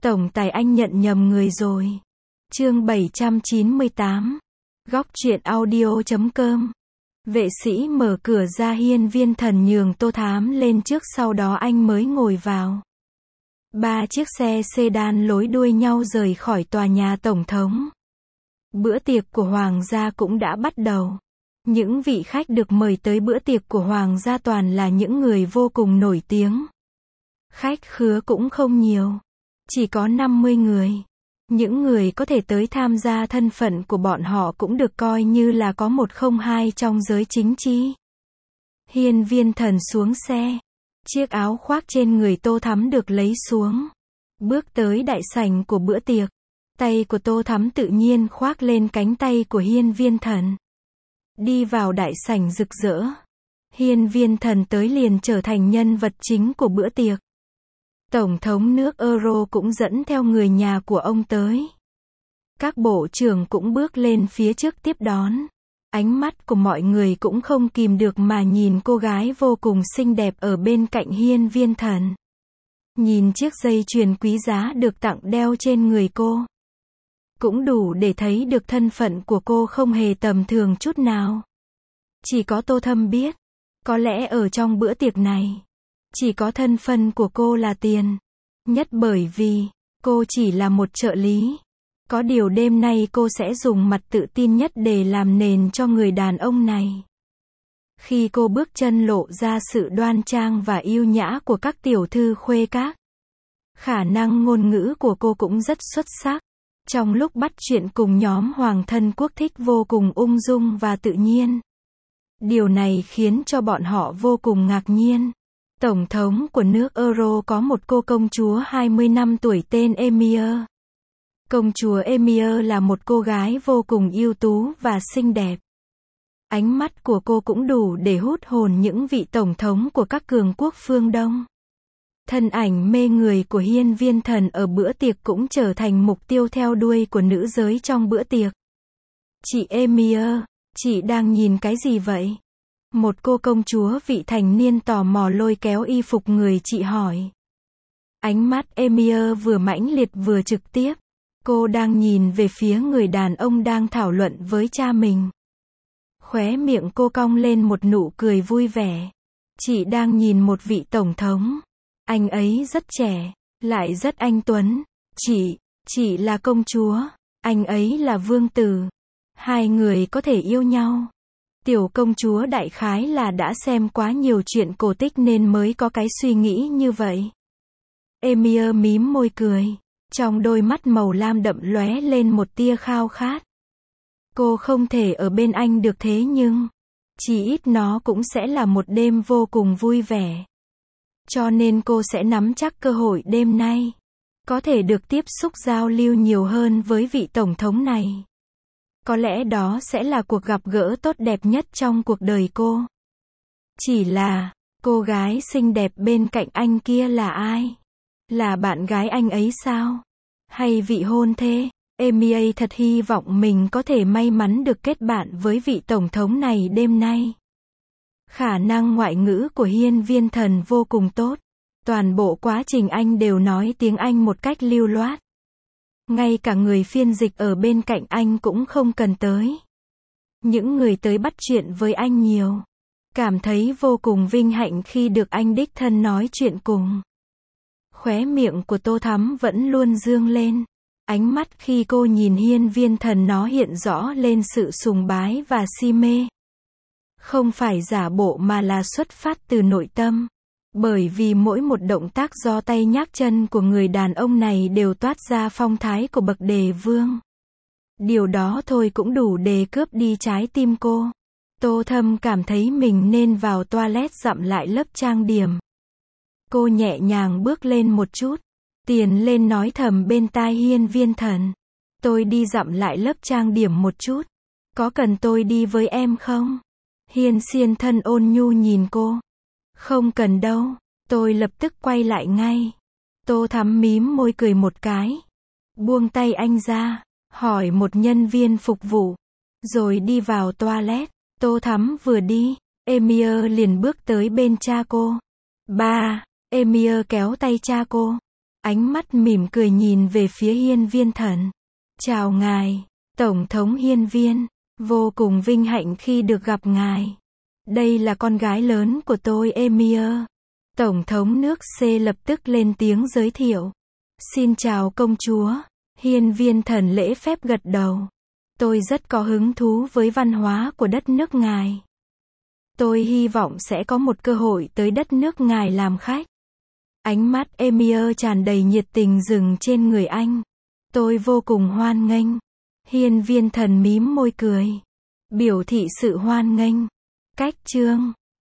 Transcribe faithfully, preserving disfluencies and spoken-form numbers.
Tổng tài anh nhận nhầm người rồi. Chương bảy trăm chín mươi tám. Góc truyện audio chấm com. Vệ sĩ mở cửa ra, Hiên Viên Thần nhường Tô Thám lên trước, sau đó anh mới ngồi vào. Ba chiếc xe sedan nối đuôi nhau rời khỏi tòa nhà tổng thống. Bữa tiệc của Hoàng gia cũng đã bắt đầu. Những vị khách được mời tới bữa tiệc của Hoàng gia toàn là những người vô cùng nổi tiếng. Khách khứa cũng không nhiều. Chỉ có năm mươi người. Những người có thể tới tham gia, thân phận của bọn họ cũng được coi như là có một không hai trong giới chính trị. Hiên Viên Thần xuống xe. Chiếc áo khoác trên người Tô Thắm được lấy xuống. Bước tới đại sảnh của bữa tiệc. Tay của Tô Thắm tự nhiên khoác lên cánh tay của Hiên Viên Thần. Đi vào đại sảnh rực rỡ. Hiên Viên Thần tới liền trở thành nhân vật chính của bữa tiệc. Tổng thống nước Euro cũng dẫn theo người nhà của ông tới. Các bộ trưởng cũng bước lên phía trước tiếp đón. Ánh mắt của mọi người cũng không kìm được mà nhìn cô gái vô cùng xinh đẹp ở bên cạnh Hiên Viên Thần. Nhìn chiếc dây chuyền quý giá được tặng đeo trên người cô. Cũng đủ để thấy được thân phận của cô không hề tầm thường chút nào. Chỉ có Tô Thâm biết. Có lẽ ở trong bữa tiệc này, chỉ có thân phận của cô là tiền nhất, bởi vì cô chỉ là một trợ lý. Có điều đêm nay cô sẽ dùng mặt tự tin nhất để làm nền cho người đàn ông này. Khi cô bước chân lộ ra sự đoan trang và yêu nhã của các tiểu thư khuê các. Khả năng ngôn ngữ của cô cũng rất xuất sắc. Trong lúc bắt chuyện cùng nhóm hoàng thân quốc thích vô cùng ung dung và tự nhiên. Điều này khiến cho bọn họ vô cùng ngạc nhiên. Tổng thống của nước Euro có một cô công chúa hai mươi năm tuổi tên Emir. Công chúa Emir là một cô gái vô cùng ưu tú và xinh đẹp. Ánh mắt của cô cũng đủ để hút hồn những vị tổng thống của các cường quốc phương Đông. Thân ảnh mê người của Hiên Viên Thần ở bữa tiệc cũng trở thành mục tiêu theo đuôi của nữ giới trong bữa tiệc. Chị Emir, chị đang nhìn cái gì vậy? Một cô công chúa vị thành niên tò mò lôi kéo y phục người chị hỏi. Ánh mắt Emir vừa mãnh liệt vừa trực tiếp. Cô đang nhìn về phía người đàn ông đang thảo luận với cha mình. Khóe miệng cô cong lên một nụ cười vui vẻ. Chị đang nhìn một vị tổng thống. Anh ấy rất trẻ, lại rất anh tuấn. Chị, chị là công chúa. Anh ấy là vương tử. Hai người có thể yêu nhau. Tiểu công chúa đại khái là đã xem quá nhiều chuyện cổ tích nên mới có cái suy nghĩ như vậy. Emir mím môi cười. Trong đôi mắt màu lam đậm lóe lên một tia khao khát. Cô không thể ở bên anh được, thế nhưng chỉ ít nó cũng sẽ là một đêm vô cùng vui vẻ. Cho nên cô sẽ nắm chắc cơ hội đêm nay. Có thể được tiếp xúc giao lưu nhiều hơn với vị tổng thống này. Có lẽ đó sẽ là cuộc gặp gỡ tốt đẹp nhất trong cuộc đời cô. Chỉ là, cô gái xinh đẹp bên cạnh anh kia là ai? Là bạn gái anh ấy sao? Hay vị hôn thê? Emir thật hy vọng mình có thể may mắn được kết bạn với vị tổng thống này đêm nay. Khả năng ngoại ngữ của Hiên Viên Thần vô cùng tốt. Toàn bộ quá trình anh đều nói tiếng Anh một cách lưu loát. Ngay cả người phiên dịch ở bên cạnh anh cũng không cần tới. Những người tới bắt chuyện với anh nhiều. Cảm thấy vô cùng vinh hạnh khi được anh đích thân nói chuyện cùng. Khóe miệng của Tô Thắm vẫn luôn dương lên. Ánh mắt khi cô nhìn Hiên Viên Thần nó hiện rõ lên sự sùng bái và si mê. Không phải giả bộ mà là xuất phát từ nội tâm. Bởi vì mỗi một động tác giơ tay nhấc chân của người đàn ông này đều toát ra phong thái của bậc đề vương. Điều đó thôi cũng đủ để cướp đi trái tim cô. Tô Thâm cảm thấy mình nên vào toilet dặm lại lớp trang điểm. Cô nhẹ nhàng bước lên một chút. Tiền lên nói thầm bên tai Hiên Viên Thần. Tôi đi dặm lại lớp trang điểm một chút. Có cần tôi đi với em không? Hiên Xiên Thân ôn nhu nhìn cô. Không cần đâu, tôi lập tức quay lại ngay. Tô Thắm mím môi cười một cái. Buông tay anh ra, hỏi một nhân viên phục vụ. Rồi đi vào toilet. Tô Thắm vừa đi, Emir liền bước tới bên cha cô. Ba, Emir kéo tay cha cô. Ánh mắt mỉm cười nhìn về phía hiên viên thần. Chào ngài, Tổng thống hiên viên. Vô cùng vinh hạnh khi được gặp ngài. Đây là con gái lớn của tôi Emir. Tổng thống nước C lập tức lên tiếng giới thiệu. Xin chào công chúa. Hiên viên thần lễ phép gật đầu. Tôi rất có hứng thú với văn hóa của đất nước ngài. Tôi hy vọng sẽ có một cơ hội tới đất nước ngài làm khách. Ánh mắt Emir tràn đầy nhiệt tình dừng trên người anh. Tôi vô cùng hoan nghênh. Hiên viên thần mím môi cười. Biểu thị sự hoan nghênh. Cách chương